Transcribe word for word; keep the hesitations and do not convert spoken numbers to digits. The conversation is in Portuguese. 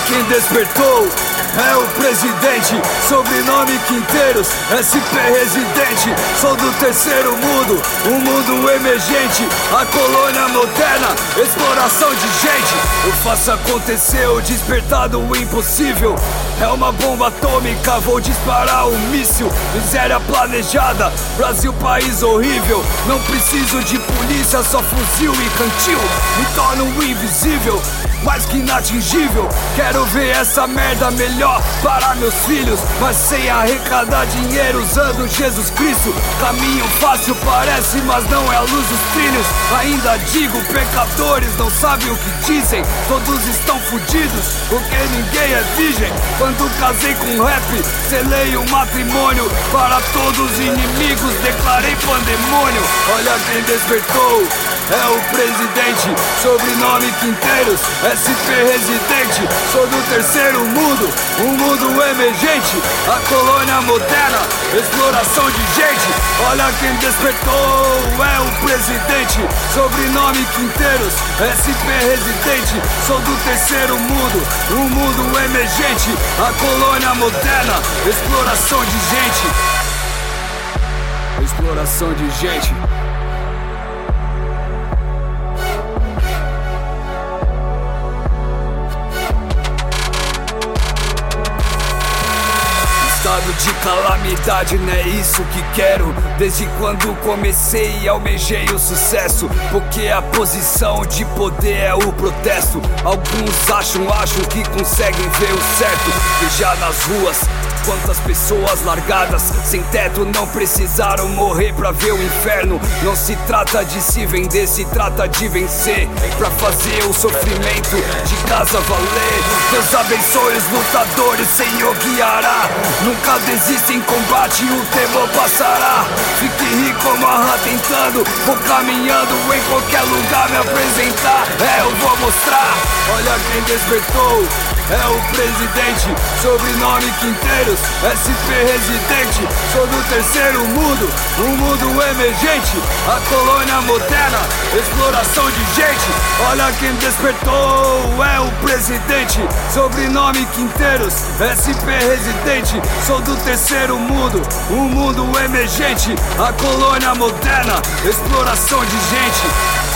quem despertou é o presidente, sobrenome Quinteiros, S P residente. Sou do terceiro mundo, um mundo emergente, a colônia moderna, exploração de gente. Eu faço acontecer o despertar do impossível. É uma bomba atômica, vou disparar um míssil. Miséria planejada, Brasil país horrível. Não preciso de polícia, só fuzil e cantil. Me torno invisível, mais que inatingível. Quero ver essa merda melhor para meus filhos, mas sem arrecadar dinheiro usando Jesus Cristo. Caminho fácil parece, mas não é a luz dos trilhos. Ainda digo, pecadores não sabem o que dizem. Todos estão fudidos, porque ninguém é virgem. Quando casei com rap, selei o matrimônio. Para todos os inimigos declarei pandemônio. Olha quem despertou, é o presidente, sobrenome Quinteiros, S P residente. Sou do terceiro mundo, um mundo emergente, a colônia moderna, exploração de gente. Olha quem despertou, é o presidente, sobrenome Quinteiros, S P residente. Sou do terceiro mundo, um mundo emergente, a colônia moderna, exploração de gente. Exploração de gente. Estado de calamidade, não é isso que quero. Desde quando comecei almejei o sucesso, porque a posição de poder é o protesto. Alguns acham, acham que conseguem ver o certo. Veja nas ruas quantas pessoas largadas, sem teto, não precisaram morrer pra ver o inferno. Não se trata de se vender, se trata de vencer, pra fazer o sofrimento de casa valer. Deus abençoe os lutadores, Senhor guiará. Nunca desista em combate, o temor passará. Fique rico como a rã tentando, vou caminhando em qualquer lugar me apresentar. É, eu vou mostrar. Olha quem despertou, é o presidente, sobrenome Quinteiros, S P residente. Sou do terceiro mundo, um mundo emergente, a colônia moderna, exploração de gente. Olha quem despertou, é o presidente, sobrenome Quinteiros, S P residente. Sou do terceiro mundo, um mundo emergente, a colônia moderna, exploração de gente.